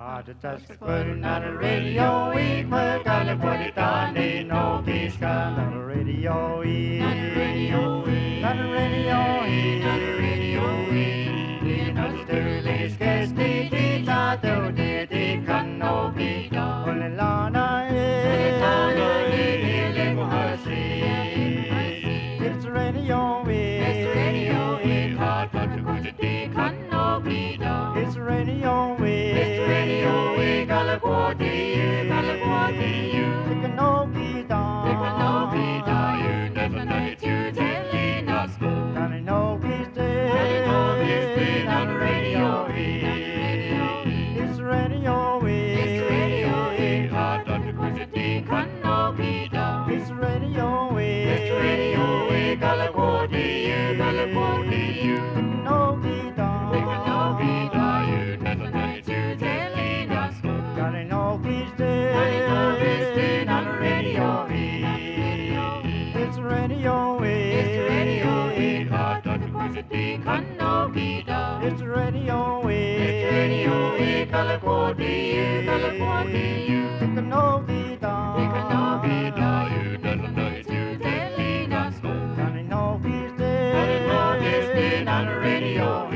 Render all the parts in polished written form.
Just putting on the radio, we put on the body down, they know peace come on the radio, on the radio, on the radio, on the radio, you know the stories, cause they not do they can no be done. When the Lana is, it's the radio, it's the radio, hard but the good they can no be done. It's the radio, it's the radio, California, California, it can no be done. It can no be done. You never know it, you telling us. Gonna know peace day, gonna know peace day on the radio. It's the radio, it's the radio, hard but the good they can no be done. It's the radio, it's the radio, California, California, it can no be done. It can no be done. You never know it, you telling us. Gonna know peace day, gonna know peace day on the radio. It's the radio, it's the radio, hard but the good they can no be done. It's the radio, it's the radio, California, California, it can no be done. It can no be done. You never know it, you telling us. Gonna know peace day, gonna know peace day on the radio.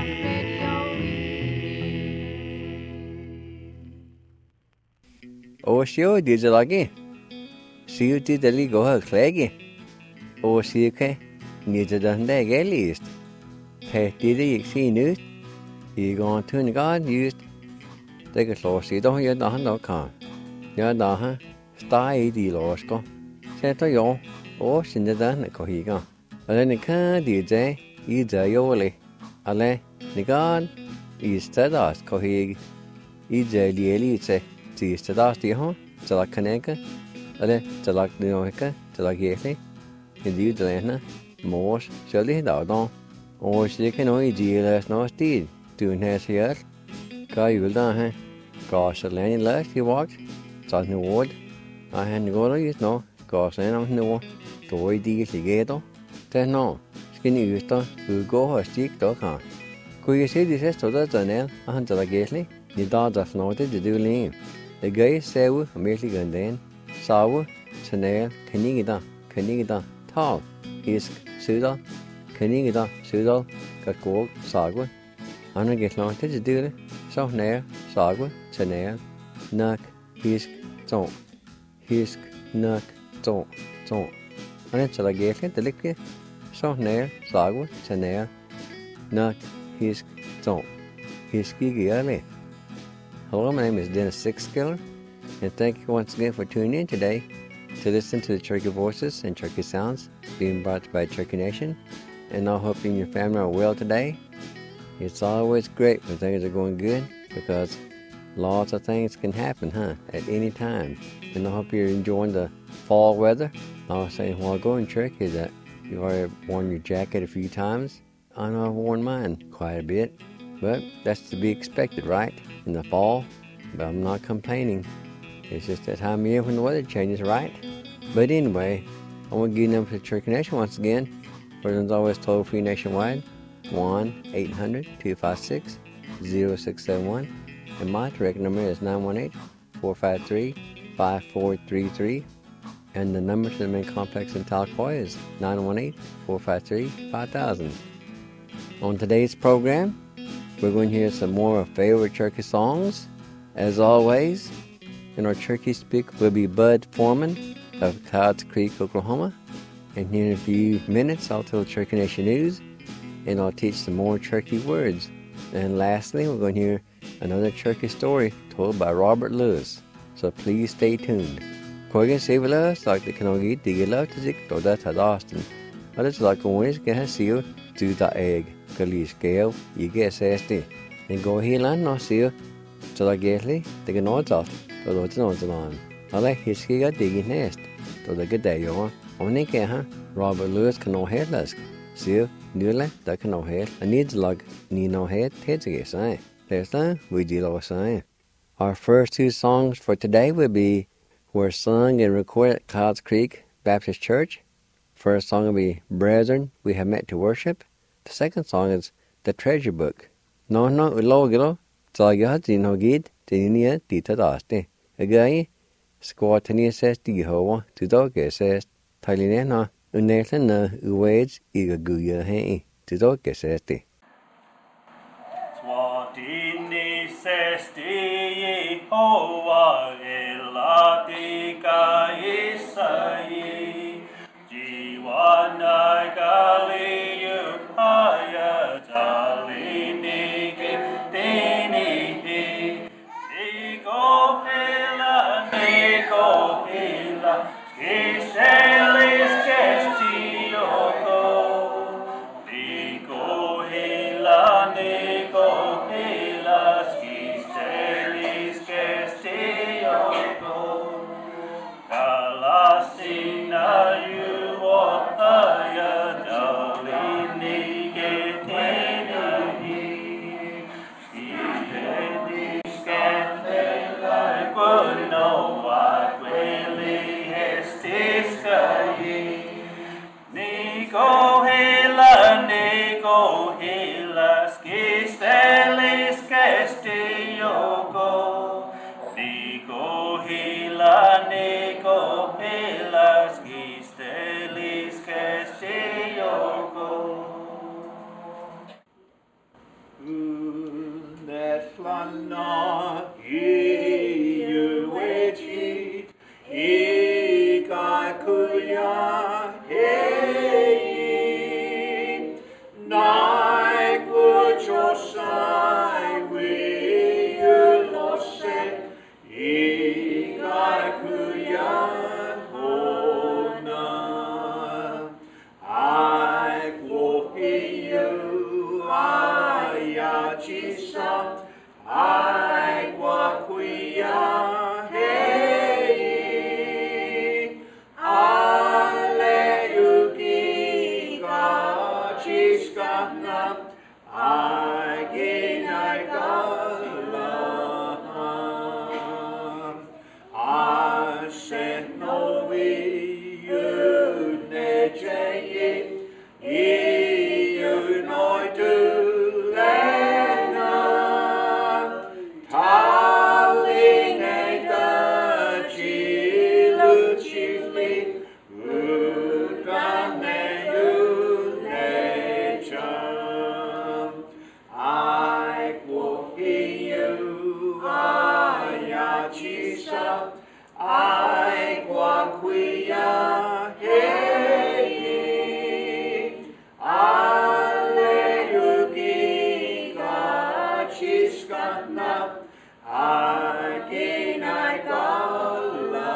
Sure, did you like it? See you did the legal her claggy. See you need to done that at least. Pay did you see news? You going to the God used. Take a slow see don't you don't know can. You're not, stay the lost go. Say to you, in the done a cohiga. And then the can DJ, either yoli. Ale, the God is steadfast cohig. Either the elite. Til dagstid har, til at kanække, eller til at nøjke, til at gæle, en liv til lande, mors, sjældent dagdag, og sikkert noget i diæles noget stil, du en her siger, gør jul der her, gør så længe læst i vagt, så nu ord, og han går der just nu, gør så en nu, då i diæles i gætter, det nu, skal ni øster, udgå og stik dog her. Kunne jeg se de sidste der til og han til at gæle, ni der der snart det du længe. The gay saw a merely gandan, saw, tanel, canigida, tall, isk, sudal, canigida, sudal, kakog, sagwa, and I get long to do it, so nair, sagwa, tanel, nuck, hisk, nuck, ton. And it's a gay the liquid, so nair, sagwa, tanel, nuck, hisk, hiski. Hello, my name is Dennis Sixskiller, and thank you once again for tuning in today to listen to the Cherokee Voices and Cherokee Sounds being brought by Cherokee Nation. And I hope you and your family are well today. It's always great when things are going good because lots of things can happen, at any time. And I hope you're enjoying the fall weather. I was saying while going Cherokee that you've already worn your jacket a few times. I know I've worn mine quite a bit. But that's to be expected, right? In the fall. But I'm not complaining. It's just that time of year when the weather changes, right? But anyway, I want to give you a number to Cherokee Nation once again. Version's always toll-free nationwide. 1-800-256-0671. And my direct number is 918-453-5433. And the number to the main complex in Tahlequah is 918-453-5000. On today's program, we're going to hear some more favorite Cherokee songs. As always, in our Cherokee speak will be Bud Foreman of Clouds Creek, Oklahoma. And here in a few minutes, I'll tell Cherokee Nation News, and I'll teach some more Cherokee words. And lastly, we're going to hear another Cherokee story told by Robert Lewis. So please stay tuned. Koigen Sevilla, like the Kanogi, Digila, Tizik, Doda Tadaston. But it's like always get a seal to the egg. Kalis Gale, you get SSD. Then go here and no seal. So I get the Ganods off, the Lord's Nods on. I like his skiga digging nest. To the good day, you're only can, Robert Lewis can no head less. Seal, newly, that can no head. I need like need no head, heads again, say. There's that, we deal all saying. Our first two songs for today will be were sung and recorded at Clouds Creek Baptist Church. First song will be Brethren, We Have Met to Worship. The second song is The Treasure Book. No, ulogilo, Zagahad, Zinogid, Tenia dita daste. Again, squatania says the hoa to dog says Talinena, Unetana, Uwades, Igaguya Hay, to dog says the. Swatini says the hoa elatica isai, Jiwana gali upaya talini gitini, Nico hila, Giselis gestiogo, Nico hila, Giselis gestiogo, Galasina yuotaya dalini getini, Giselis gestiogo, no aquili hestiscae, Nico hila, Giselis gestiogo, Nico hila, Giselis gestiogo. Netlana iuechit, ikakuya hei, naikuchosai wiulose, ikakuya hona, aikuhiu ayachisa, aikuakuya hei, aleukiga chiskana, aginagala, asenovi unejeyi, iunoitulena, talinega chiluchili, utaneunecha, aikuhiu ayachisa, aikuakuya hei, aleukiga chiskana, aginagala.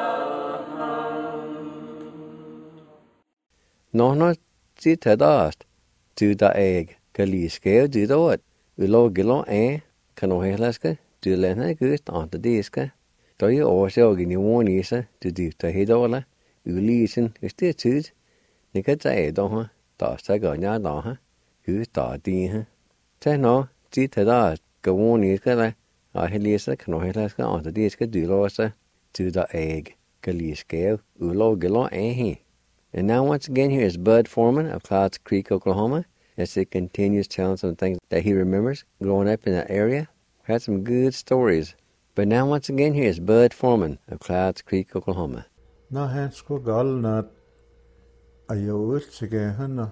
Nono zitadast, to the egg, Kaliske, do the what? Ulo gilo Kanohelaska, do lena gust on the diska. Do you also give you one isa to do the hidola? Ulisen is the tooth. Nicata doha, Tastagonia doha, who's da deha. Teno, zitadast, go one iska, Helisa, Kanohelaska on the diska do losa, to the egg, Kaliske, Ulo gilo And now once again here is Bud Foreman of Clouds Creek, Oklahoma, as he continues telling some things that he remembers growing up in that area. Had some good stories. But now once again here is Bud Foreman of Clouds Creek, Oklahoma. Na hansko galnat ayowitsige hana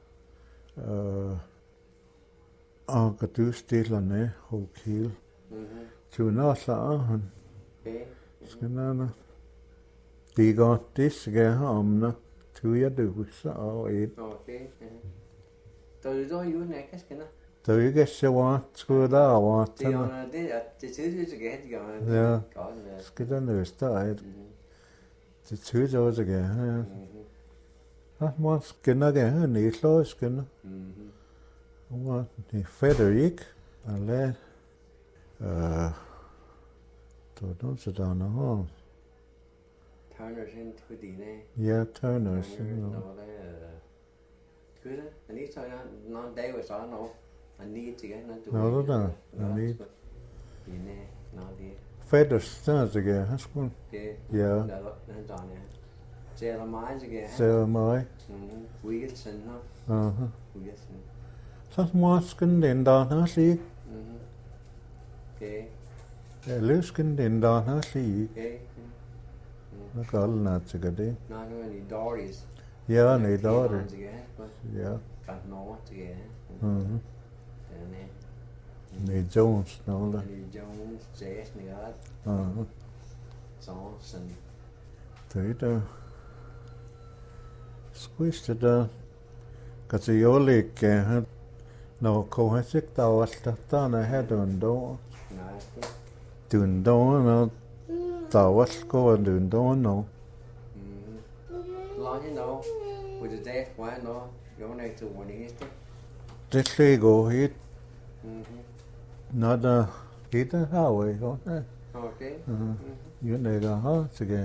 agatustilane hokil. Tuna saahan. Skenana. Diga tisge hamna. Tuya dusa au ed. Okay. Tôi do you neck is gonna. Tuya geswa skuda wa The tana. two to get going. Ja. Skedan stad. Det tyder også gerne. Han må skinne gerne i slåsken. Og det Frederik han lad då så der noget. Turner's in to Dine. Ja, Turner's. Good. And he's talking non day was on no. I need to get not to. Nå, der. Jeg need. Dine, no det. Frederik der igen. Han skulle. Ja. Han done. Sarah Miles again. Så mig. Wilson, no. Wilson. Så må skinne den der han sig. Okay. Lusken din dan har sig. Okay. Nó có là chỉ cái đấy. Not only Doris. Ja, nej, då är det. Ja. Kan nå till. Mhm. Nej. Nej, Jones, nå det. Jones, Jazz, Nigat, Mhm. Johnson. Det där. Squished där. Kanske jag leker. Nå, kom jag sig då att det när här då. Nej. Då nå. Då att gå då nå. Lo như đâu. With the death quá nó. Chỗ này từ one history. Det skulle gå hit. Nå där. Hit är highway, ja. Okay. Ju này là ha, så det.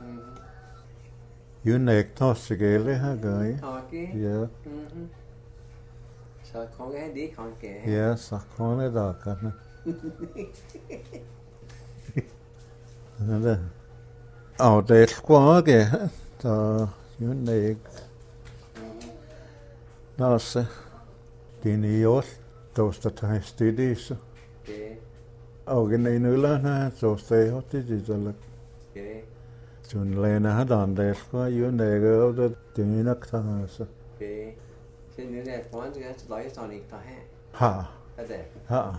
Ju này tar sig det här grej. Okay. Ja. Så con cái đi con kẻ. Ja, så kan det då kan. Det. Og det skwaage, så ju nej. Nå så. Det är ju då står det studies. Okay. Og en nulla så står hot det så lätt. Okay. Jun lena hadan det skwa ju nej och det är nog så. Okay. Så nu det fan så att lägga sån inte här. Ha. Det. Ha.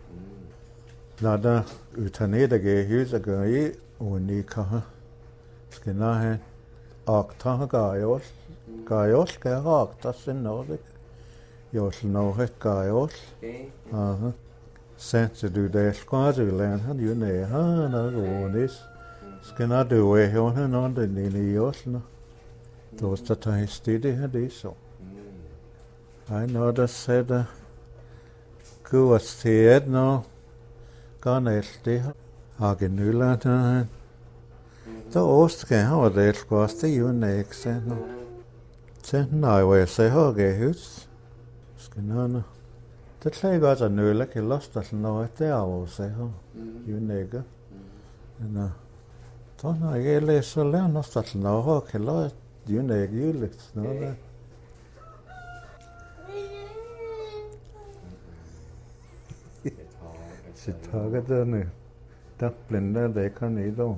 Nada utan det huset grej och ni kan ska ha och ta gajos ska ha ta sen något. Jag skulle nog ett gajos. Okay. Aha. Sen så du det ska du län han ju nej han är ronis. Ska na du är hon han det ni josna. Då ska ta studie här det så. I know that said gå att se nå. Kan det hagen nulla då ska ha det ska stå ju näxen. Sen nej vad säger hage hus. Ska nå. Det säger att nulla kan losta nå det av sig ha. Ju näga. Nå. Då när jag läser lärna stat nå ha kan låta ju näga ju lite nå. Sittaget där nu. Dapplinde det kan ni då.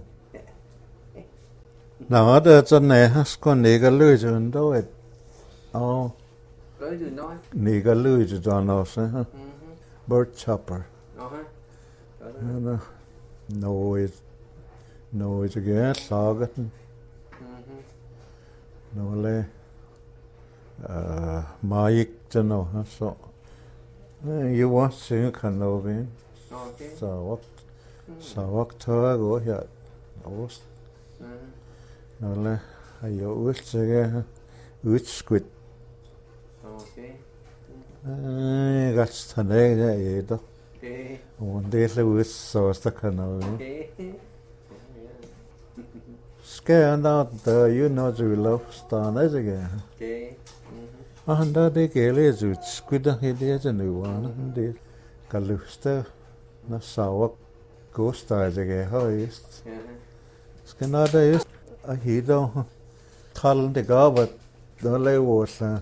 Nå, det är så när ska ni lösa ändå ett. Ja, Rồi du nói. ni lösa då så. Bird chopper. Aha. Nå, det är slaget. Nå, le. Majik det nå så. You want to kan nå vi. Okay. Så vakt tør gå her. Ost. Nå le. Har jo udsække. Udskudt. Okay. Ret han er der i det. Okay. Og det er så ud så der kan nå vi. Okay. Skal der you know to love star er det. Okay. Han der det gælder udskudt det det nu han det. Kan lyste. Nå så Gusta det højst. Skal nå der just og hitter kalden det gav at der laver så.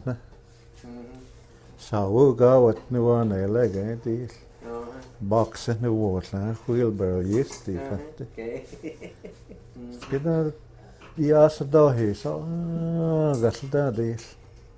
Så gav at nu var en eller det. Boksen nu var så wheelbarrow just det faktisk. Okay. Skal der ja så der her så gal der det.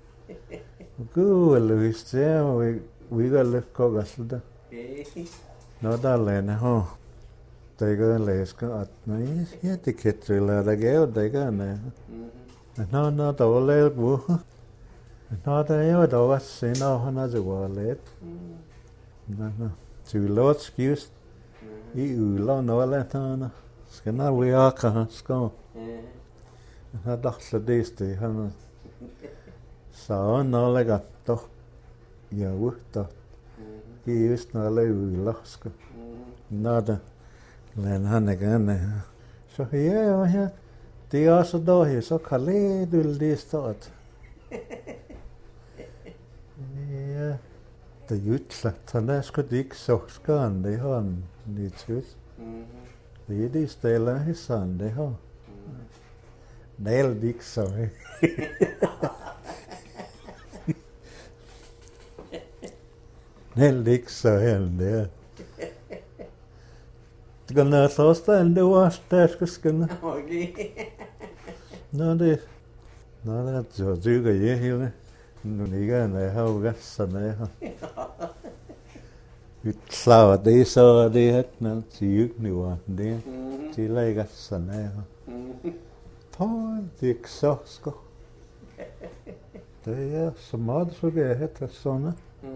Gud Louis det vi går lidt gå gal der. Okay. Nå der lande ha. Det går læske at nej ja det kan trille der gav det gør nej. Nå der var lidt bu. Nå der er jo der var senere han er så var lidt. Nå. Så lot excuse. I ulla nå lidt han. Skal nå vi aka skal. Han dachte det han. Så nå lægger doch. Ja, hvor just nå lægger skal. Nå der. Men han er gerne. Så ja. Det er også der her, så kan du det start. Ja. Det er utslæt. Han er sgu ikke så skan, det har han lidt ud. Det er de steder i sand, det har. Det er ikke så. Det er ikke så her, det er. Gonna sosta and the wash taskuskin. Okay. No, that's a juga here. Nuniga and I have got some. You flower they saw they had not see you knew one day. She like got some. Paul the exhausco. Det är så mat så det heter såna.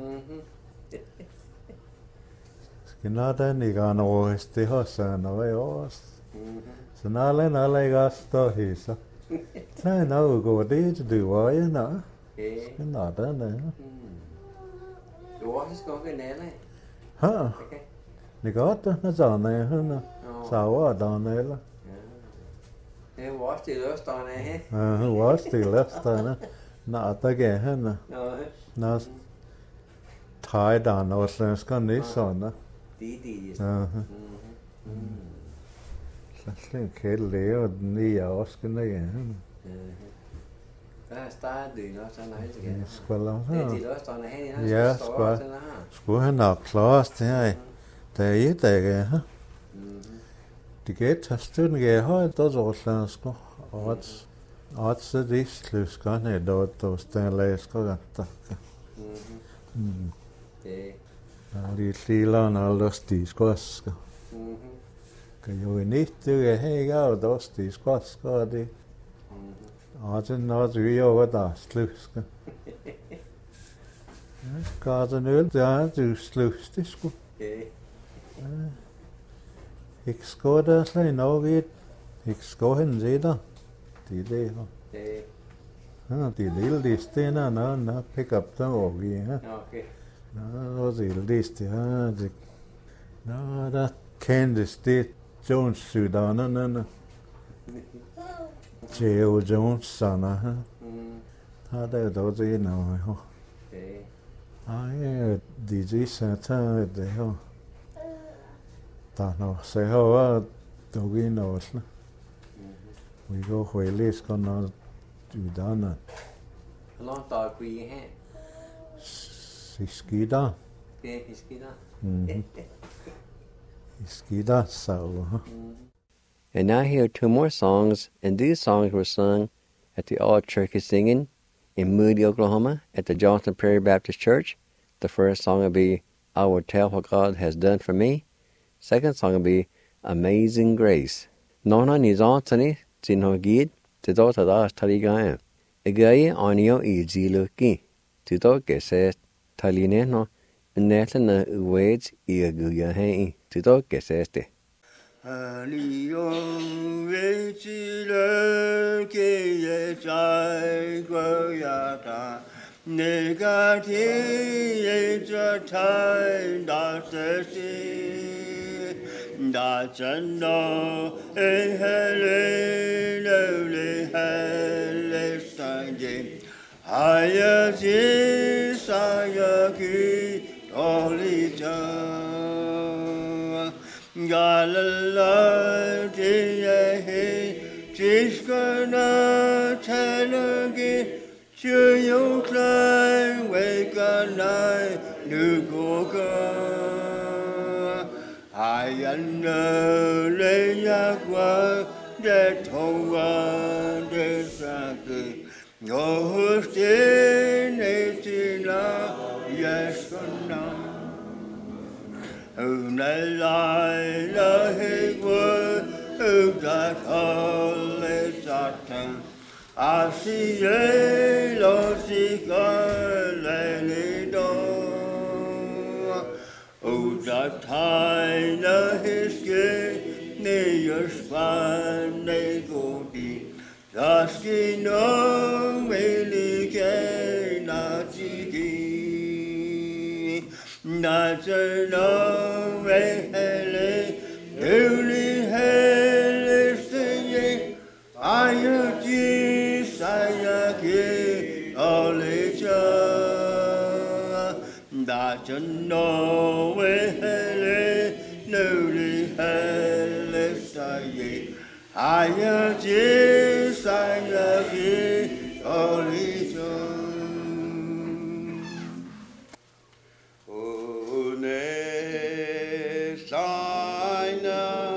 Skinada ni kan åst det har sen och åst. Så när alla gasta hisa. Nej, nu går det du var ju nå. Skinada nej. Du var så ska vi nära. Ha. Ni går det när så nej hon. Så var det nej. Det var det löstarna här. Ja, var det löstarna. Nataga henne. Nå tajdan och svenska ni såna. Det. Så kille och nya åsken igen. Der starter det nok sådan noget igen. Skulle Det er de løsdrende hen, ja, skulle han nok klare det her. Der er et der her. Det kan tage stunden jeg har et år sgu. Og så det slusker ned då sten læsker godt. Det. De lille og alle de skåsker. Kan jo ikke det her og då de skåsker det. Og så når vi over der slusker. Gør det nødt der du slusker sgu. Ikke skår der slet noget. Ikke skår hen se der. Det er det her. Ja, det er lille de stener, når pick up dem over vi her. Okay. Nå, det er lille det her. Nå, der kendes det Jones Sudanerne. J.O. Jones sådan her. Her der er dog det noget her. Ej, DJ Satan det her. Der er noget, så her var dog i noget. Vi går højlig skal noget uddannet. Hvor langt der er vi her? Iskida. Det er Iskida. Iskida så. And now here are two more songs, and these songs were sung at the All Turkey Singing in Moody, Oklahoma, at the Johnson Prairie Baptist Church. The first song will be I Will Tell What God Has Done For Me. Second song will be Amazing Grace. Nona Nizantani, Zinhogid, Tidota Das Taligayan. Agaye Anio Iziluki, Tidoke says Talineno, Natana Uwades Iaguyahe, Tidoke says te. Aliyong vechiler kiye chai goyata negati ejatai da sesi da chando ehele le hele sange hayaji sayaki olita Galala Jiyahi Jishkana Tanagi Chuyuklan Wakanai Nugoka Ayana Leyakwa Detowa Desaki Yohustin Etina Yashkana Unalai la hegwa udat alle satan asiye lo sika le do udat hai la hiske ne yospan ne godi daski no melike na jigi Nazarno hele, uli hele singing, ayaki sayaki oleja. Nazarno hele, uli hele sayaki, ayaki sayaki oleja. Sign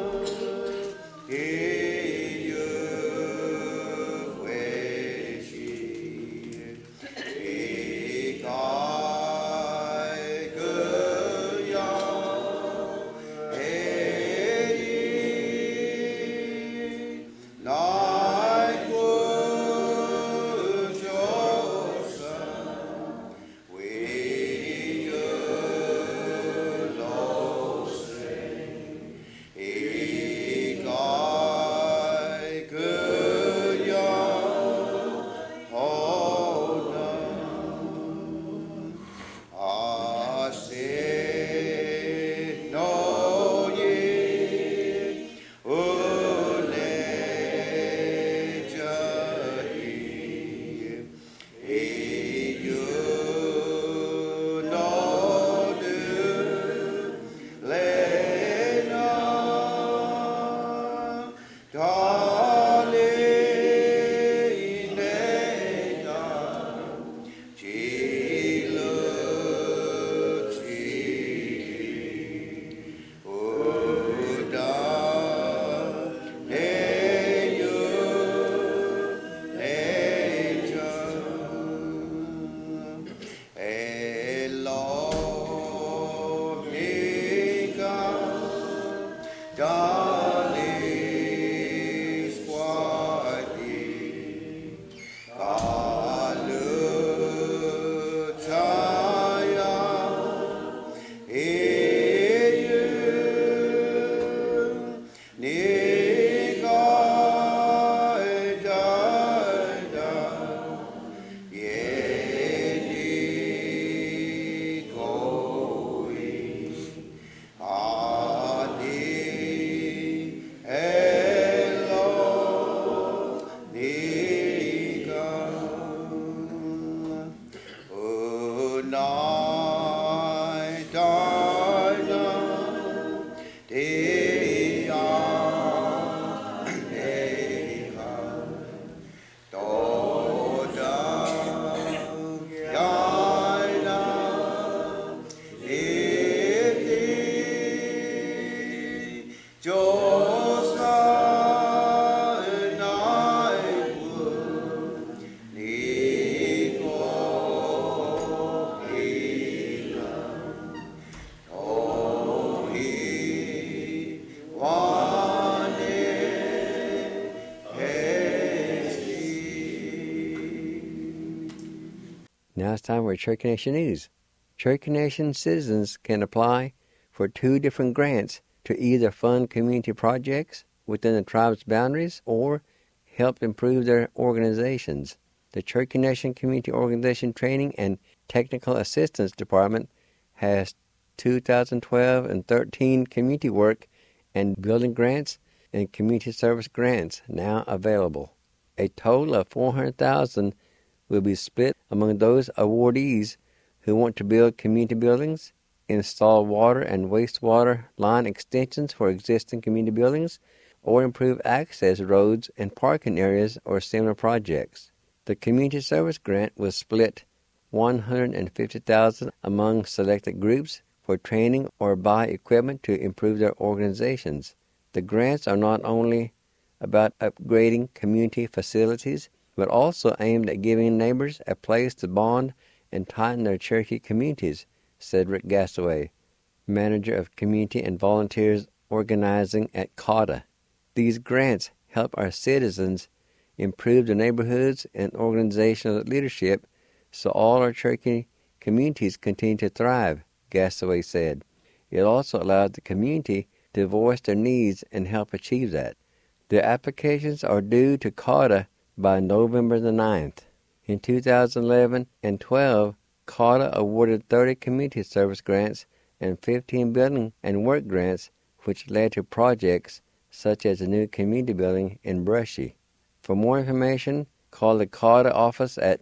Now it's time for Cherokee Nation News. Cherokee Nation citizens can apply for 2 different grants to either fund community projects within the tribe's boundaries or help improve their organizations. The Cherokee Nation Community Organization Training and Technical Assistance Department has 2012 and 13 community work and building grants and community service grants now available. A total of $400,000 will be split among those awardees who want to build community buildings, install water and wastewater line extensions for existing community buildings, or improve access roads and parking areas or similar projects. The community service grant was split $150,000 among selected groups for training or buy equipment to improve their organizations. The grants are not only about upgrading community facilities, but also aimed at giving neighbors a place to bond and tighten their Cherokee communities, said Rick Gassaway, manager of community and volunteers organizing at CAUTA. These grants help our citizens improve their neighborhoods and organizational leadership so all our Cherokee communities continue to thrive, Gassaway said. It also allows the community to voice their needs and help achieve that. The applications are due to CAUTA by November the 9th. In 2011 and 12, CAUTA awarded 30 community service grants and 15 building and work grants, which led to projects such as a new community building in Brushy. For more information, call the CAUTA office at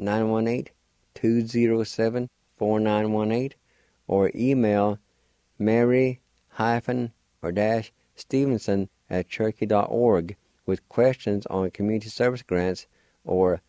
918-207-4918 or email Mary-Stevenson@cherokee.org with questions on community service grants, or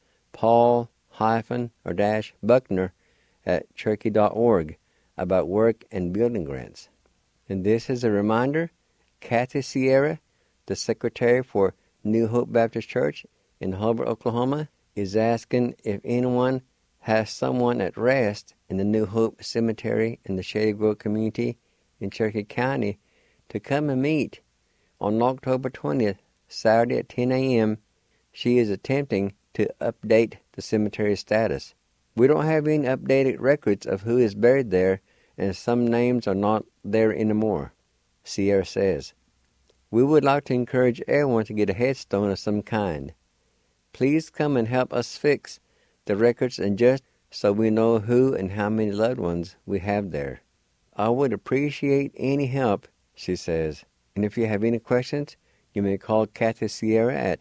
Paul-Buckner@cherokee.org about work and building grants. And this is a reminder, Kathy Sierra, the secretary for New Hope Baptist Church in Hubbard, Oklahoma, is asking if anyone has someone at rest in the New Hope Cemetery in the Shady Grove community in Cherokee County to come and meet on October 20th, Saturday at 10 a.m. She is attempting to update the cemetery status. We don't have any updated records of who is buried there, and some names are not there anymore, Sierra says. We would like to encourage everyone to get a headstone of some kind. Please come and help us fix the records and just so we know who and how many loved ones we have there. I would appreciate any help, she says. And if you have any questions, you may call Kathy Sierra at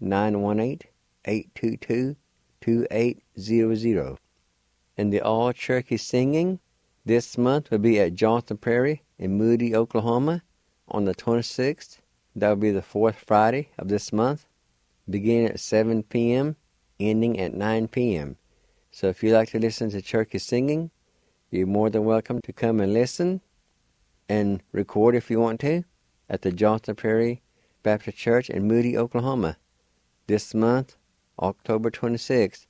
918-822-2800. And the All Cherokee Singing this month will be at Johnson Prairie in Moody, Oklahoma on the 26th. That will be the 4th Friday of this month, beginning at 7 p.m., ending at 9 p.m. So if you like to listen to Cherokee singing, you're more than welcome to come and listen and record if you want to at the Johnson Prairie Baptist Church in Moody, Oklahoma, this month, October 26th,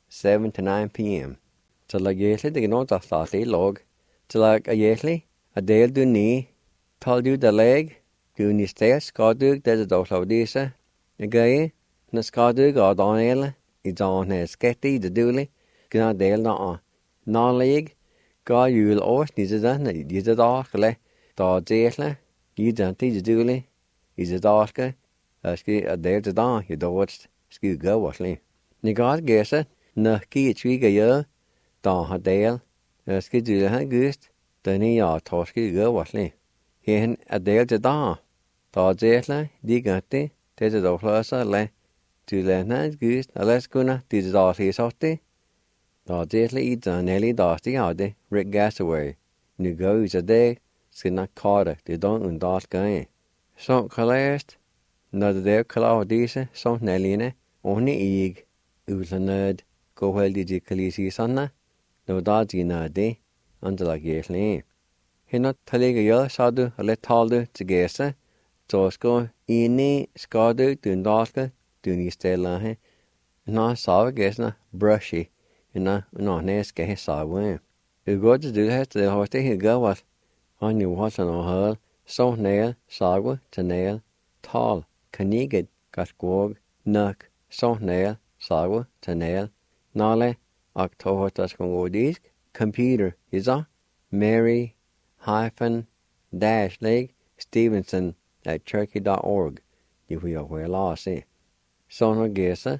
7 to 9 p.m. Så la gjetli det nå da stati log. Så la gjetli a del du ni tal du da leg du ni sted skadug det da slavdisa. Gay na skadug a Daniel I dan sketi de duli gna del na na leg ga jul års ni da na di da kle da dele I dan ti de duli I da ska ski a del da you do what ski go wasli. Ni ga gesa na ki twi ga yo da ha del ski du ha gust da ni ya toski go wasli. Hen a del da dele di gati te da flasa le tu le na gust alles kuna ti da hi sotti da dele I da neli da sti ade Rick Gassaway nu go is a day sina CAUTA de don un das gae so kalest na de kala dise so neline oni ig ulanad go wel di kalisi sanna no da dina de andla gesle hina talega yo sadu le taldu tigesa tosko ini skadu dun daska duni stella he na saw gesna Brushy ina no neske he sawe u go to do het de hoste he go was on you was on her so nail sawa to nail tall kaniged got gog nuk so nail sawa to nail nale October tas con go disk computer is a Mary-Stevenson@turkey.org. You will well lost it. Sono gesa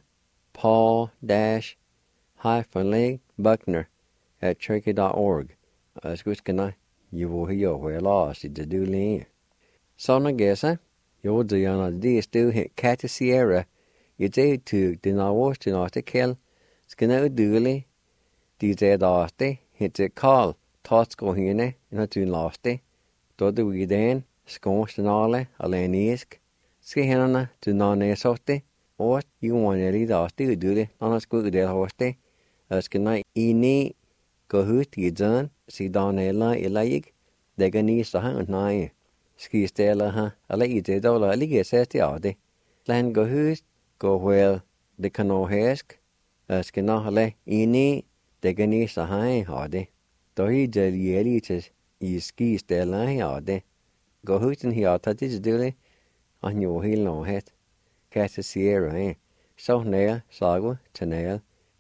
Paul-Buckner@turkey.org. As good can you will hear well lost it to do lean. Sono gesa you do yana this do hit Catty Sierra. You do to the nawas to not to kill. Skina dooley. These daste hit the call. Thoughts go hine in a tune lasty. Do the we then sconst and all alenisk. Skihana to non esote. Or you want to lead us to do it on a school del hoste. As can I ini go hoot gizan, see down a lie elayig. They can ease the hand nine. Ski stella ha, a lady dollar alligator says the ade. Land go hoot, go well, the cano hesk. As can not le ini, they can ease the hand hardy. Though he did yelliches, he ski stella ade. Go hoot and he ought to do it on your heel no head. Catty Sierra, so nail, sagwa, tanail,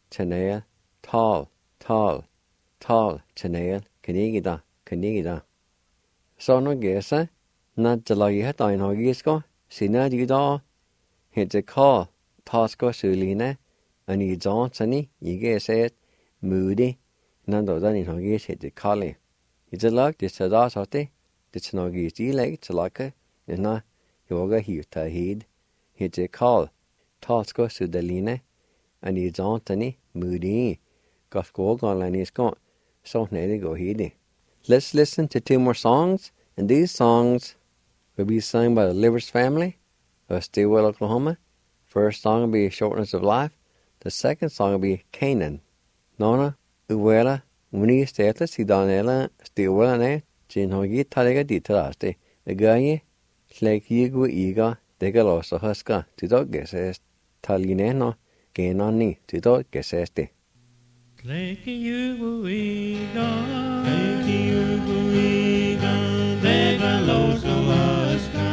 tall, tanail, canigida. So no guessa, not the lagi hat on hogisco, sina dida, hit the call, tasco sulina, and he Johnsony, you guess it, moody, none of that in hogis hit the collie. It's a luck, this a dasate, this no gis leg, to like it, and not yoga he tahid. Hit a call, Tosco Sudaline, and his Anthony Moody. Got go on and he's gone. So nearly go heedy. Let's listen to 2 more songs, and these songs will be sung by the Livers family of Stilwell, Oklahoma. First song will be Shortness of Life. The second song will be Canaan. Nona, Uwela, Uni Steta, Sidanella, Stilwell, and Jinhogi Taliga Ditaraste. The guy, Slake Yigu Iga. Degaloso huska to dog guesses. Talineno, Genani to dog guesses. Lake Yuguiga, Degaloso huska,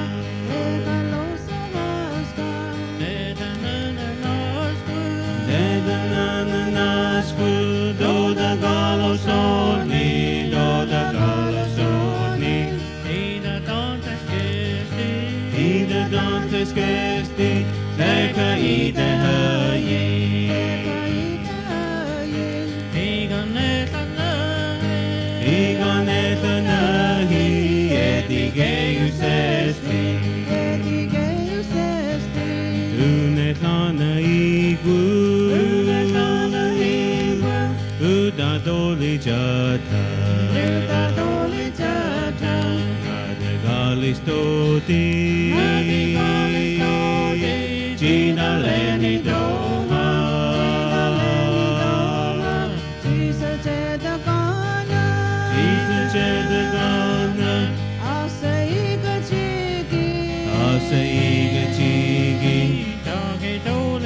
Dedananasku, Doda Galosoni, Doda Galosoni, Ida Dantes Gesti, Leka Ida Haye, Iganetana, Etigeus Esti, Unetana Igu, Udadoli Jata, Galistoti, Gina Leni Doma, Jesus Jedagana, Asaiga Chigi, Dagi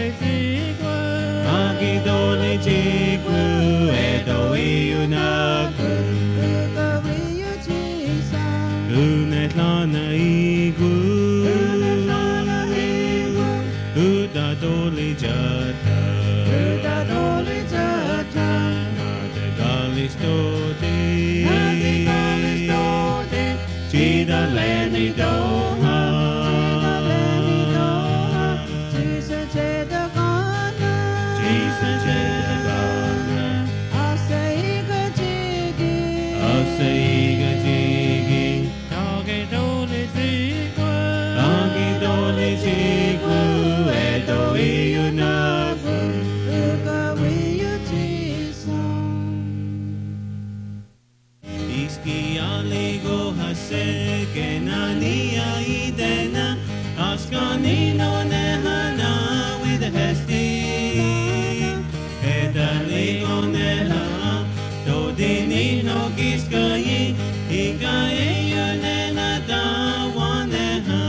Dole Jigwa, Edo Iunaku, Lunetlana Igu, Udadoli Jata, Nada Galistoti, Gina Leni Doha, Jesus Jedagana, Asaiga Jigi, Dagi Dole Jigwa, Edo Iunaku, Iski Aligo Hase, Genania Idena, Askanino Nehana with the Hesti, Edali Oneha, Dodini no Giskayi, Igaye Yunena da Waneha,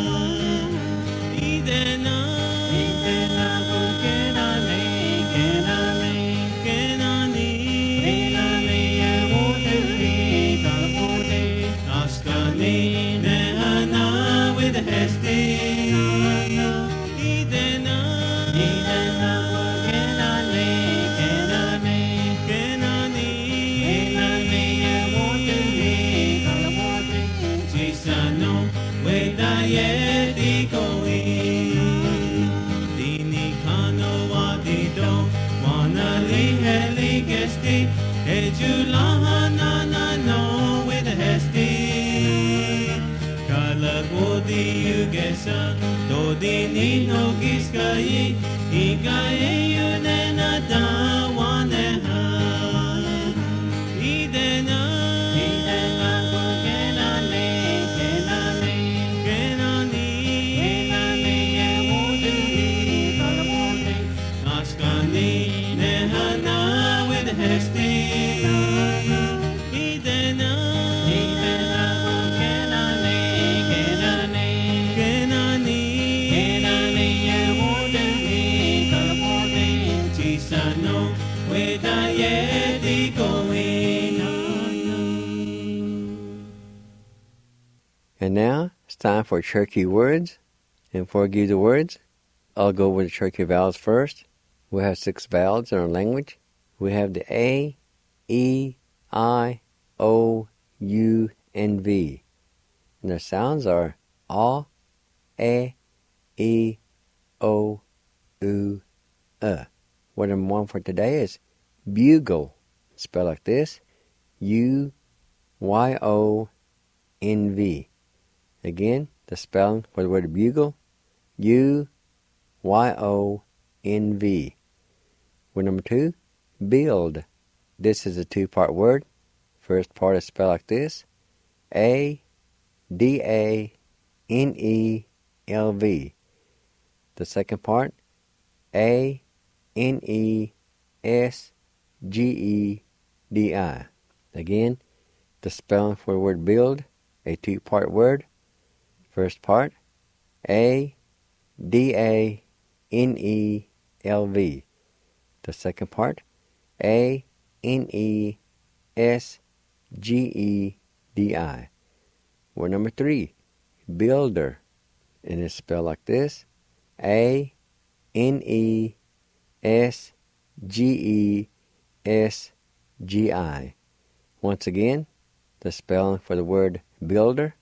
Idena, Askani Nehana with the Hesti, Idena, Chisano, Weda Yeti Koi. Dini Kano Wadido, Wana Li Heli Gesti, Ejulaha Nana no with a Hesti. Kalagodi Ugesa, Dodini no Giskai, Igaye Yunena da Waneha. Idena, Idena, Kenani, Kenani, Kenani, Kenani, Kenani, Askani, Nehana with a Hesti. Idena, Idena, Kenani, Kenani, Kenani, Kenani, Kenani, Chisano, Weda Yeti Koi. And now it's time for Cherokee words. And before I give you the words, I'll go with the Cherokee vowels first. We have 6 vowels in our language. We have the A, E, I, O, U, and V. And their sounds are A, E, O, U, Word number 1 for today is bugle. Spelled like this, U-Y-O-N-V. Again, the spelling for the word bugle, U-Y-O-N-V. Word number 2, build. This is a 2-part word. First part is spelled like this, A-D-A-N-E-L-V. The second part, A-N-E-S-G-E-D-I. Again, the spelling for the word build, a 2-part word. First part, A-D-A-N-E-L-V. The second part, A-N-E-S-G-E-D-I. Word number 3, builder. And it's spelled like this, A-N-E-S-G-E-S-G-I. Once again, the spelling for the word builder,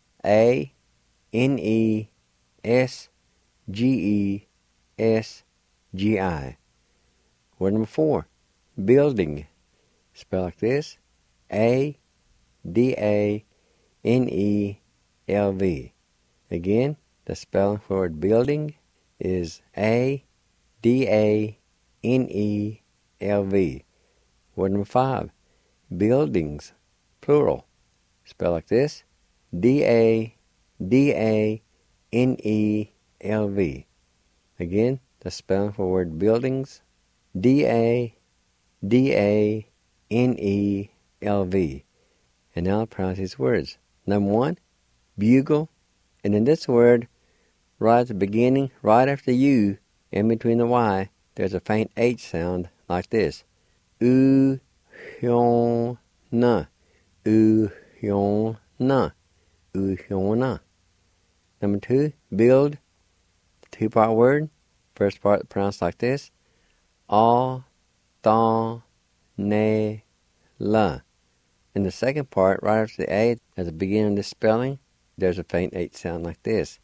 A-N-E-S-G-E-S-G-I. Word number 4, building. Spelled like this, A-D-A-N-E-L-V. Again, the spelling for the word building is A-D-A-N-E-L-V. Word number 5, buildings, plural. Spelled like this, D-A-D-A-N-E-L-V. Again, the spelling for the word buildings, D-A-D-A-N-E-L-V. And now I'll pronounce these words. Number 1, bugle. And in this word, right at the beginning, right after U, in between the Y, there's a faint H sound like this. U-hyon-na. U-hyon-na. U-hyon-na. Number 2, build. 2-part word. First part pronounced like this. A-ta-ne-la. In the second part, right after the A, at the beginning of this spelling, there's a faint H sound like this.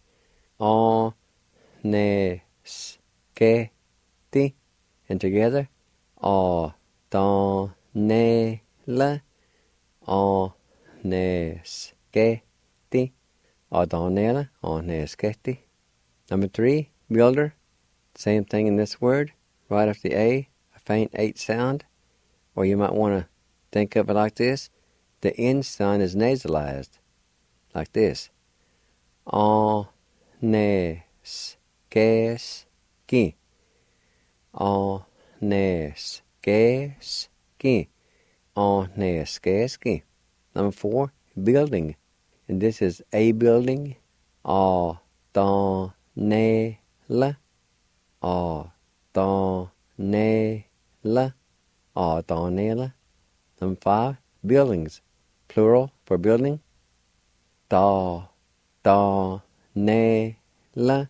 A-ne-s-ke-ti. And together, A-ta-ne-la. A-ne-s-ke-ti. A-ta-ne-la. A-ne-s-ke-ti. Number 3, builder. Same thing in this word. Right after the A, a faint H sound. Or you might want to think of it like this. The N sound is nasalized. Like this. A-ne-s-ke-s-ki. A-ne-s-ke-s-ki. A-ne-s-ke-s-ki. Number 4, building. And this is a building. A-ta-ne-la. A-ta-ne-la. A-ta-ne-la. Number 5, buildings. Plural for building. Ta-ta-ne-la.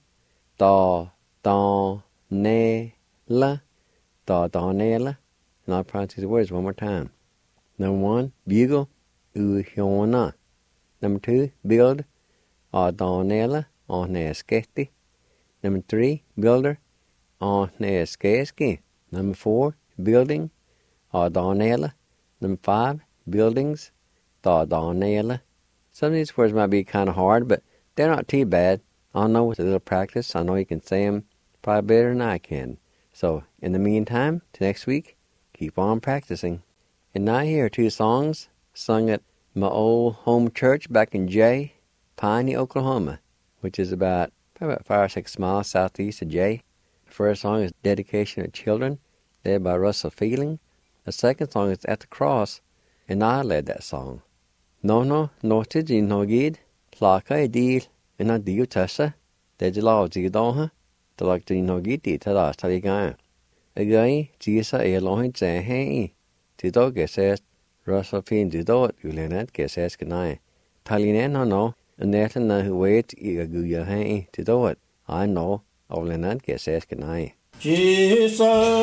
Ta-ta-ne-la. Ta-ta-ne-la. And I'll pronounce these words one more time. Number 1, bugle. U-hyon-na. Number 2, build Adonela on Nesketi. Number 3, builder on Neskeski. Number 4, building Adonela. Number 5, buildings Adonela. Some of these words might be kind of hard, but they're not too bad. I know with a little practice, I know you can say them probably better than I can. So, in the meantime, till next week, keep on practicing. And now here are 2 songs sung at my old home church back in Jay, Piney, Oklahoma, which is probably about 5 or 6 miles southeast of Jay. The first song is Dedication of Children, led by Russell Fielding. The second song is At the Cross, and I led that song. No tiji no gid, tlaka e deal, and I deal tessa, dejalaw zidonha, talak di no gidi tadas taligan. Again, Jesus Elohim Zahe, Tido Gesses, Russell Fien Dido, Ulenet Gesses Ganai. Talinen no, and Nathan who wait Igaguya Hay, Tido it. I know, Olenet Gesses Ganai. Jesus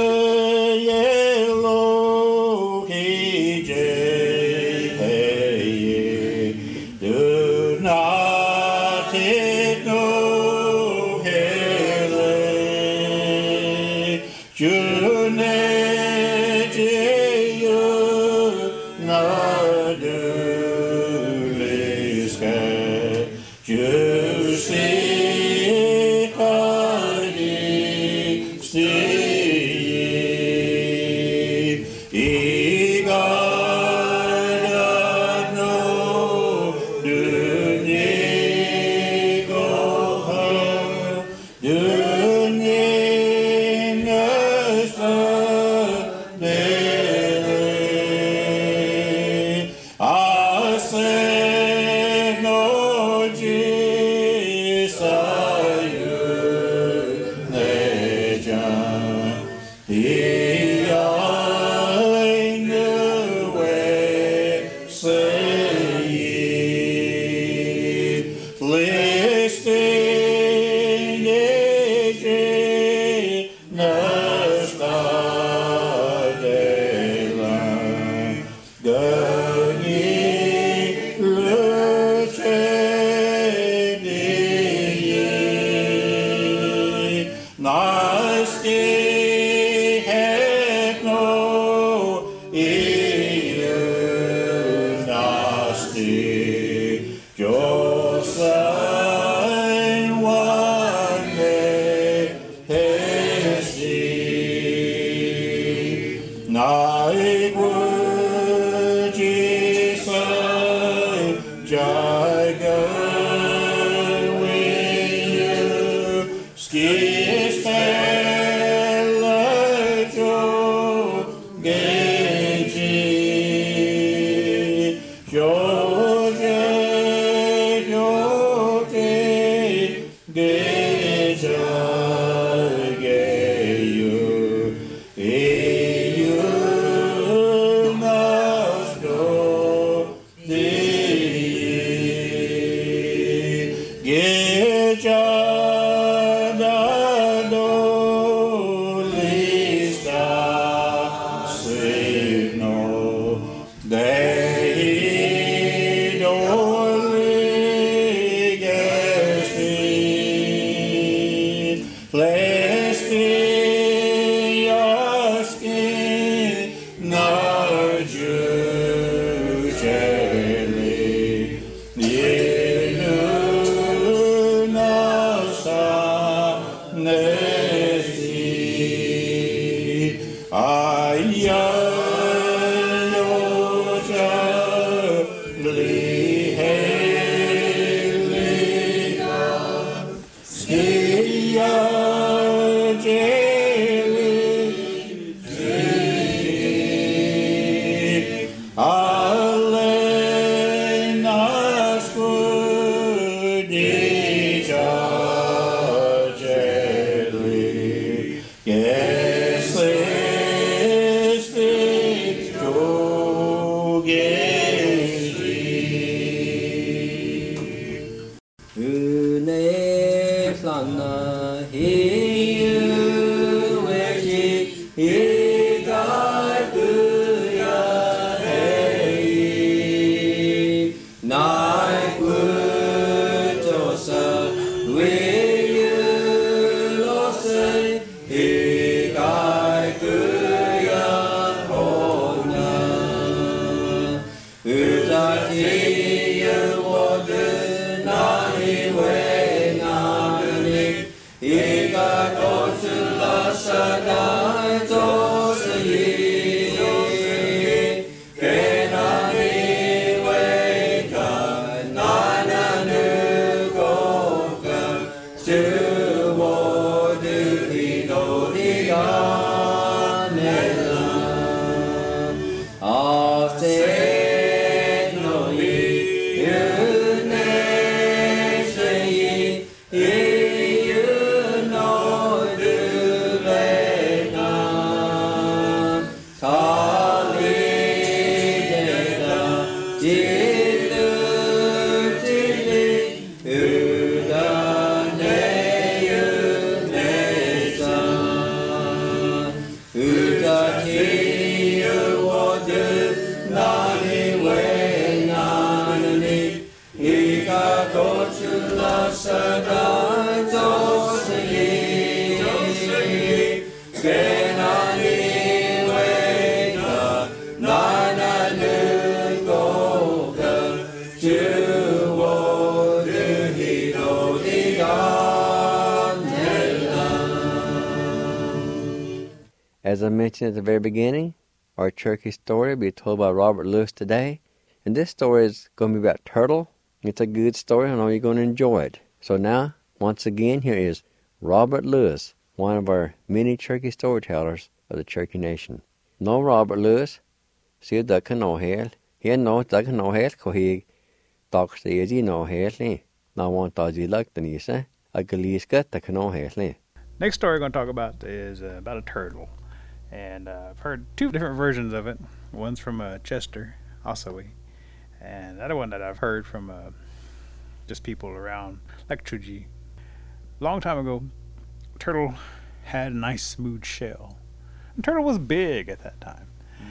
Elohim Zahe, do not take no Night As I mentioned at the very beginning, our turkey story will be told by Robert Lewis today. And this story is going to be about turtle. It's a good story. I know you're going to enjoy it. So now, once again, here is Robert Lewis, one of our many turkey storytellers of the Cherokee Nation. No Robert Lewis, sier dere kan nå helt. Her nå dere kan nå helt, hvor he talks the easy nå helt. Now want to do like the niece, a galiska dere kan nå helt. Next story we're going to talk about is about a turtle. And I've heard two different versions of it. One's from Chester, Ossawi. And the other one that I've heard from just people around, like Chuji. Long time ago, turtle had a nice smooth shell. And turtle was big at that time.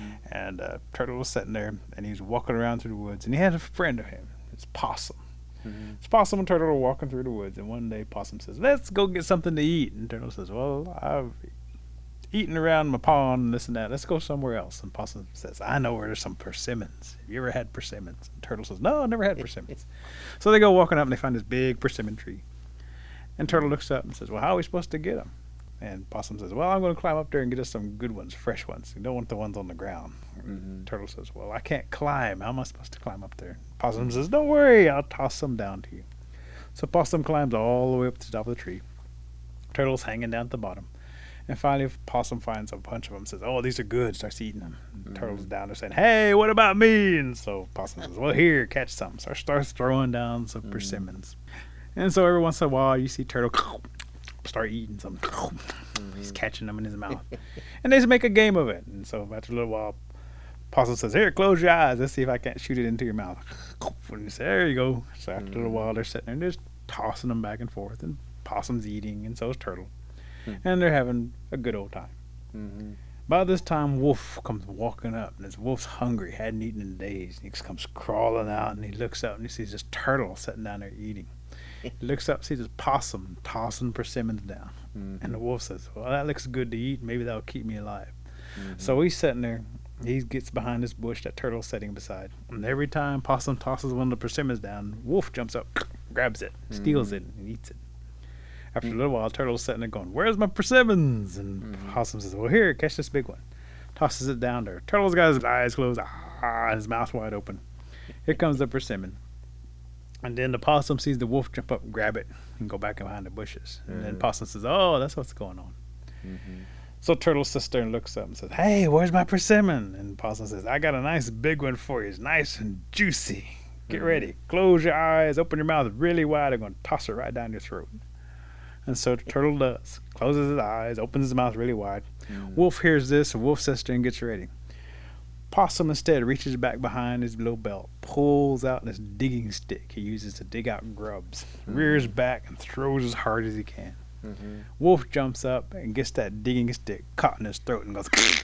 And turtle was sitting there, and he was walking around through the woods. And he had a friend of him. It's Possum. It's Possum and Turtle are walking through the woods. And one day Possum says, "Let's go get something to eat." And Turtle says, "Well, I've eating around my pond and this and that. Let's go somewhere else." And Possum says, "I know where there's some persimmons. Have you ever had persimmons?" And Turtle says, "No, I never had persimmons." So they go walking up and they find this big persimmon tree. And Turtle looks up and says, "Well, how are we supposed to get them?" And Possum says, "Well, I'm going to climb up there and get us some good ones, fresh ones. You don't want the ones on the ground." Turtle says, "Well, I can't climb. How am I supposed to climb up there?" Possum says, "Don't worry, I'll toss some down to you." So Possum climbs all the way up to the top of the tree. Turtle's hanging down at the bottom. And finally, Possum finds a bunch of them and says, "Oh, these are good," starts eating them. And Turtle's down there saying, "Hey, what about me?" And so Possum says, "Well, here, catch some." So starts throwing down some persimmons. And so every once in a while, you see Turtle start eating some. He's catching them in his mouth. And they just make a game of it. And so after a little while, Possum says, "Here, close your eyes. Let's see if I can't shoot it into your mouth." And you say, "There you go." So after a little while, they're sitting there and just tossing them back and forth. And Possum's eating, and so is Turtle. And they're having a good old time. By this time, Wolf comes walking up, and this Wolf's hungry, hadn't eaten in days. And he comes crawling out, and he looks up, and he sees this turtle sitting down there eating. He looks up, sees this Possum tossing persimmons down. And the Wolf says, "Well, that looks good to eat. Maybe that'll keep me alive." So he's sitting there. He gets behind this bush that Turtle's sitting beside. And every time Possum tosses one of the persimmons down, Wolf jumps up, grabs it, steals it, and eats it. After a little while, Turtle's sitting there going, "Where's my persimmons?" And Possum says, "Well, here, catch this big one." Tosses it down there. Turtle's got his eyes closed, and his mouth wide open. Here comes the persimmon. And then the Possum sees the Wolf jump up and grab it and go back behind the bushes. And then Possum says, "Oh, that's what's going on." So Turtle sits there and looks up and says, "Hey, where's my persimmon?" And Possum says, "I got a nice big one for you. It's nice and juicy. Get ready. Close your eyes. Open your mouth really wide. I'm going to toss it right down your throat." And so the Turtle does. Closes his eyes, opens his mouth really wide. Wolf hears this, and Wolf sits there and gets ready. Possum instead reaches back behind his little belt, pulls out this digging stick he uses to dig out grubs, rears back and throws as hard as he can. Wolf jumps up and gets that digging stick caught in his throat and goes,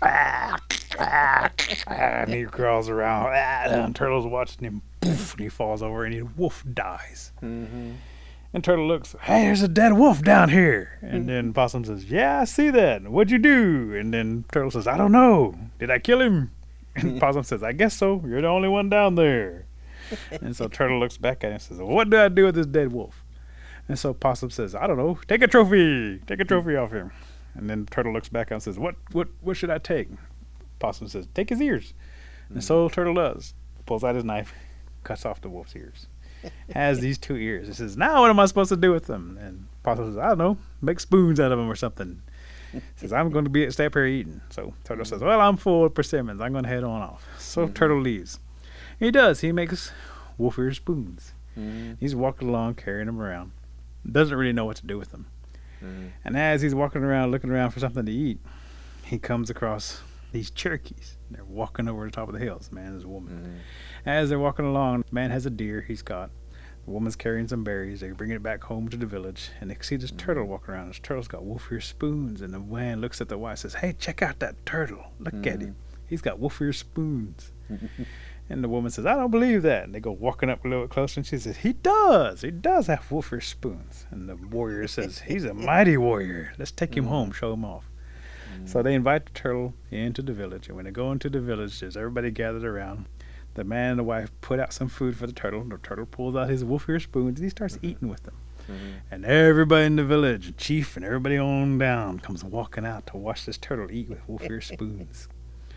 and he crawls around, and Turtle's watching him, poof, and he falls over, and the Wolf dies. And Turtle looks, "Hey, there's a dead wolf down here." And then Possum says, "Yeah, I see that. What'd you do?" And then Turtle says, "I don't know. Did I kill him?" And Possum says, "I guess so. You're the only one down there." And so Turtle looks back at him and says, "Well, what do I do with this dead wolf?" And so Possum says, "I don't know. Take a trophy. Take a trophy off him." And then Turtle looks back at him and says, What should I take?" Possum says, "Take his ears." And so Turtle does. Pulls out his knife, cuts off the wolf's ears. Has these two ears. He says, "Now what am I supposed to do with them?" And Possum says, "I don't know. Make spoons out of them or something." He says, "I'm going to stay up here eating." So Turtle says, "Well, I'm full of persimmons. I'm going to head on off." So Turtle leaves. He does. He makes wolf ear spoons. He's walking along, carrying them around. Doesn't really know what to do with them. And as he's walking around, looking around for something to eat, he comes across these Cherokees. They're walking over the top of the hills, man and a woman. As they're walking along, the man has a deer he's got. The woman's carrying some berries. They're bringing it back home to the village. And they see this turtle walking around. This turtle's got wolf ear spoons. And the man looks at the wife and says, "Hey, check out that turtle. Look at him. He's got wolf ear spoons." And the woman says, I don't believe that. And they go walking up a little bit closer, and she says, he does have wolfish spoons. And the warrior says, he's a mighty warrior. Let's take him home, show him off. So they invite the turtle into the village. And when they go into the village, there's everybody gathered around. The man and the wife put out some food for the turtle. The turtle pulls out his wolfish spoons, and he starts eating with them. And everybody in the village, the chief and everybody on down, comes walking out to watch this turtle eat with wolfish spoons.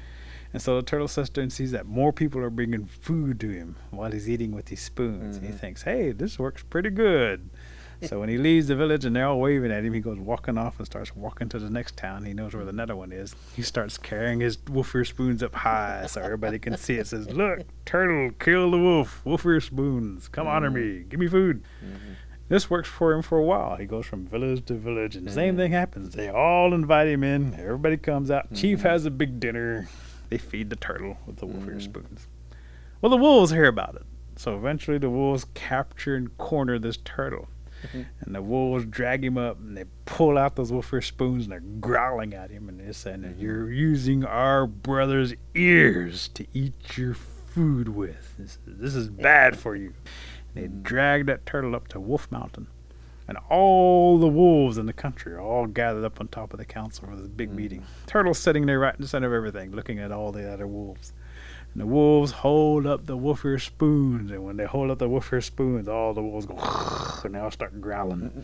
And so the turtle sister sees that more people are bringing food to him while he's eating with these spoons. And he thinks, hey, this works pretty good. So when he leaves the village and they're all waving at him, he goes walking off and starts walking to the next town. He knows where the nether one is. He starts carrying his wolfish spoons up high so everybody can see it. Says, look, turtle, kill the wolf, wolfish spoons. Come honor me. Give me food. This works for him for a while. He goes from village to village, and the same thing happens. They all invite him in. Everybody comes out. Chief has a big dinner. They feed the turtle with the wolfish spoons. Well, the wolves hear about it. So eventually the wolves capture and corner this turtle. And the wolves drag him up, and they pull out those wolfish spoons, and they're growling at him. And they're saying, you're using our brother's ears to eat your food with. This is bad for you. And they drag that turtle up to Wolf Mountain. And all the wolves in the country are all gathered up on top of the council for this big meeting. Turtle's sitting there right in the center of everything, looking at all the other wolves. And the wolves hold up the wolfish spoons. And when they hold up the wolfish spoons, all the wolves go, and they all start growling.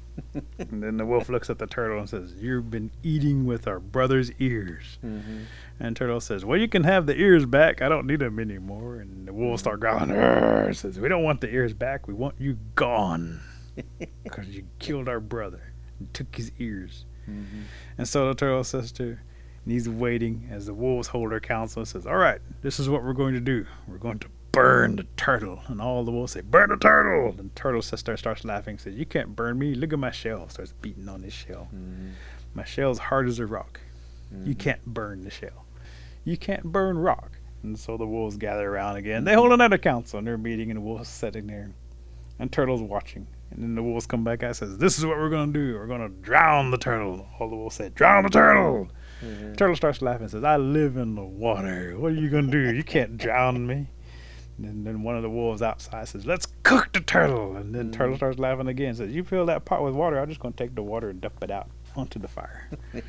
And then the wolf looks at the turtle and says, you've been eating with our brother's ears. And turtle says, well, you can have the ears back. I don't need them anymore. And the wolves start growling. Says, we don't want the ears back. We want you gone. Because you killed our brother and took his ears. And so the turtle sister, and he's waiting as the wolves hold their council and says, all right, this is what we're going to do. We're going to burn the turtle. And all the wolves say, burn the turtle. And the turtle sister starts laughing, says, you can't burn me. Look at my shell. Starts beating on his shell. My shell's hard as a rock. You can't burn the shell. You can't burn rock. And so the wolves gather around again. They hold another council, and they're meeting, and the wolves sitting there. And turtle's watching. And then the wolves come back out and says, this is what we're going to do. We're going to drown the turtle. All the wolves say, drown the turtle. Turtle starts laughing and says, I live in the water. What are you going to do? You can't drown me. And then one of the wolves outside says, let's cook the turtle. And then turtle starts laughing again and says, you fill that pot with water. I'm just going to take the water and dump it out onto the fire.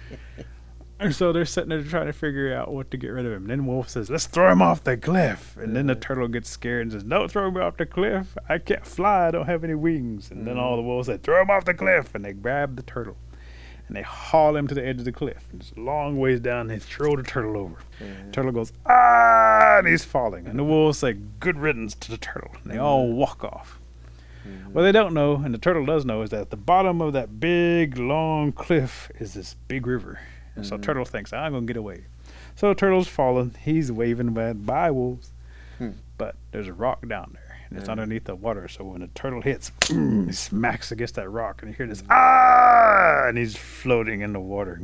And so they're sitting there trying to figure out what to get rid of him. And then wolf says, let's throw him off the cliff. And then the turtle gets scared and says, don't throw me off the cliff. I can't fly. I don't have any wings. And then all the wolves say, throw him off the cliff. And they grab the turtle. And they haul him to the edge of the cliff. And it's a long ways down. And they throw the turtle over. The turtle goes, ah, and he's falling. And the wolves say, good riddance to the turtle. And they all walk off. What they don't know, and the turtle does know, is that at the bottom of that big, long cliff is this big river. And so turtle thinks, I'm going to get away. So the turtle's falling. He's waving by wolves. But there's a rock down there. And it's underneath the water. So when the turtle hits, he smacks against that rock. And you hear this, ah! And he's floating in the water.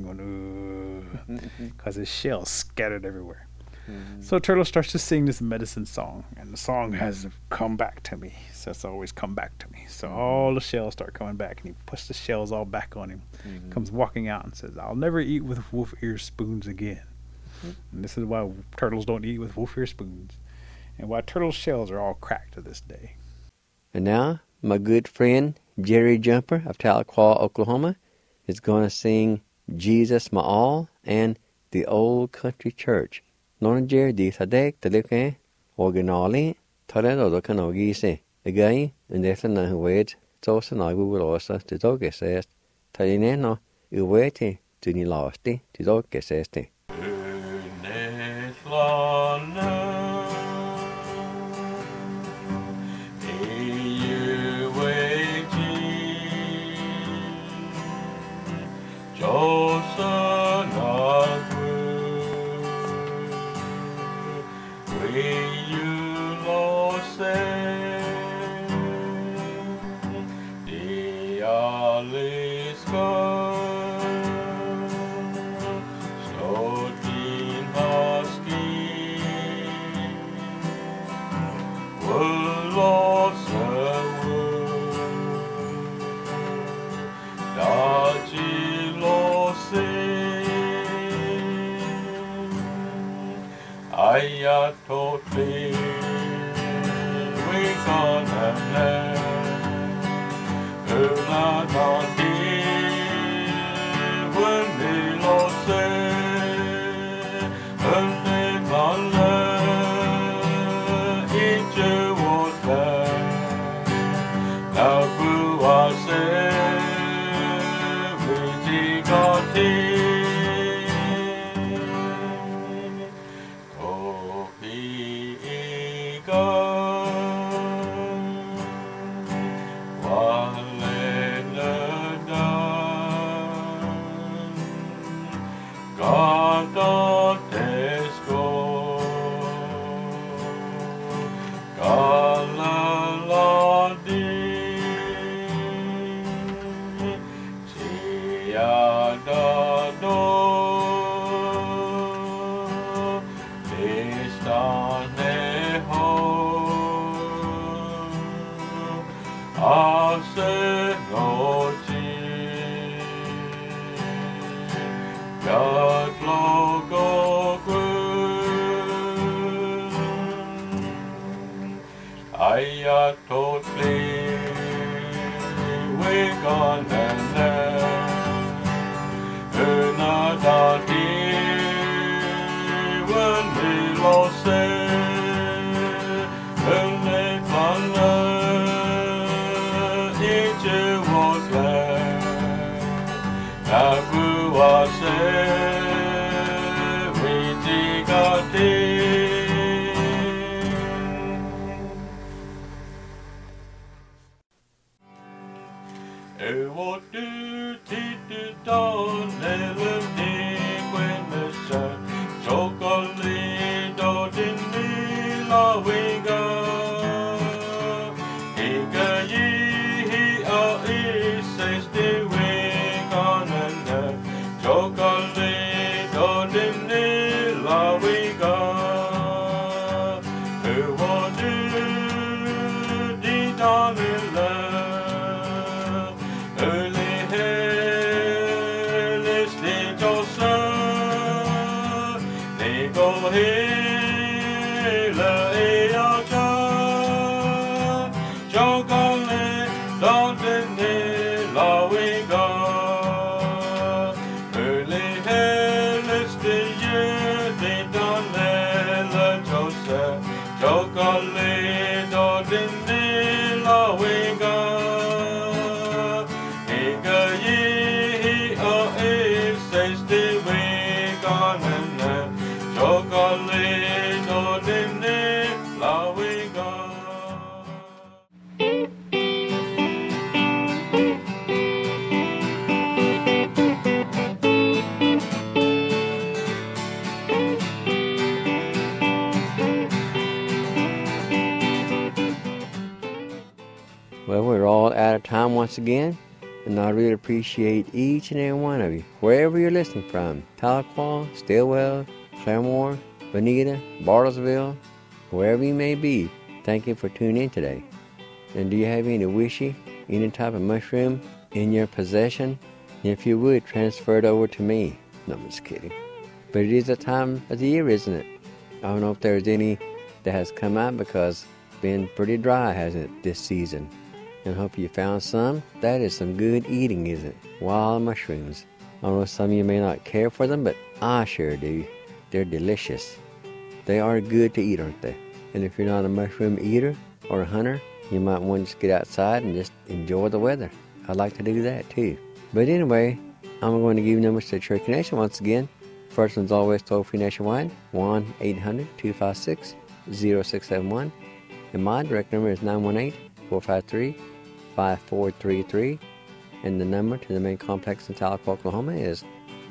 Going, because his shell's scattered everywhere. So turtle starts to sing this medicine song. And the song has come back to me. So it's always come back to me. So all the shells start coming back. And he puts the shells all back on him. Comes walking out and says, I'll never eat with wolf ear spoons again. And this is why turtles don't eat with wolf ear spoons. And why turtle shells are all cracked to this day. And now, my good friend Jerry Jumper of Tahlequah, Oklahoma, is going to sing Jesus My All and The Old Country Church. Non Jerry di Sadek Talike, originally, Torado Canogise, a guy, and there's another word, so I will also to dog says, Talineno, you waiting to the last day, to dog says. Ayatote Well, we're all out of time once again, and I really appreciate each and every one of you, wherever you're listening from, Tahlequah, Stillwell, Claremore, Bonita, Bartlesville, wherever you may be. Thank you for tuning in today. And do you have any wishy, any type of mushroom in your possession? If you would, transfer it over to me. No, I'm just kidding. But it is a time of the year, isn't it? I don't know if there's any that has come out because it's been pretty dry, hasn't it, this season? And hope you found some. That is some good eating, isn't it? Wild mushrooms. I know some of you may not care for them, but I sure do. They're delicious. They are good to eat, aren't they? And if you're not a mushroom eater or a hunter, you might want to just get outside and just enjoy the weather. I like to do that too. But anyway, I'm going to give you numbers to Cherokee Nation once again. First one's always toll-free nationwide, 1-800-256-0671. And my direct number is 918-453-5433. And the number to the main complex in Tahlequah, Oklahoma is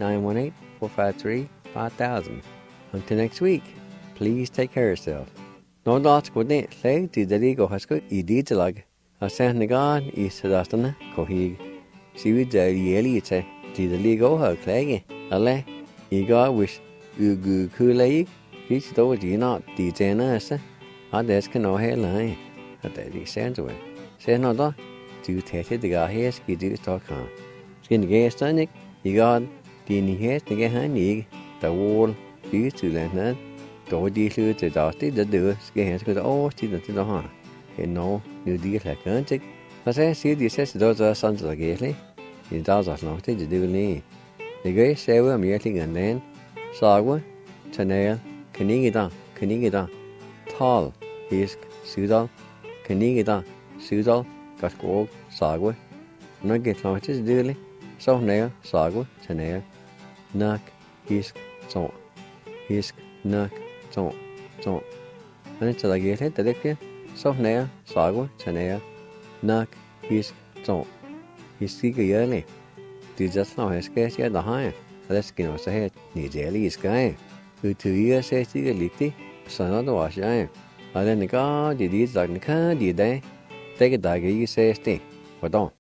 918-453-5000. Until next week, please take care of yourself. No dots go ne leg to the legal husker I did lag. A sent the god is Dastana, Kohig. See with the Yelite to the legal her claggy. Ale, you got wish you good cool leg. He's told you not the Jana. I desk no hair line. At the sends away. Say no dot. To take the guy here, ski do talk on. Skin the gas tonic, you got the head to get honey. The wall, you to that. Tôi đi lưu từ đó tới đó được cái hàng cái đó chỉ là tới đó ha. Cái nó như đi là cái chứ Og så siger de sæt sig dog sådan så gæslig. I dag så nok til det lige. Det gør sæve om jeg klinger den. Sagwe, tanal, kanigida, tal, hisk, sydal, kanigida, sydal, gaskog, sagwe. Når jeg nok til det lige. Så nære, sagwe, tanal, nak, hisk, ton. Hisk, nak, ton. Men til der gæslig, det ikke. Så nære, sagwe, tanal, nak, hisk, ton. Hisk ikke jærlig. Det er sådan, at jeg skal der har. Det skal også have nidelig skal. Utvide sig stiger ligtigt, sådan det også er. Og den gør det lige sådan kan de dag. Det kan der ikke sige det. Hvordan?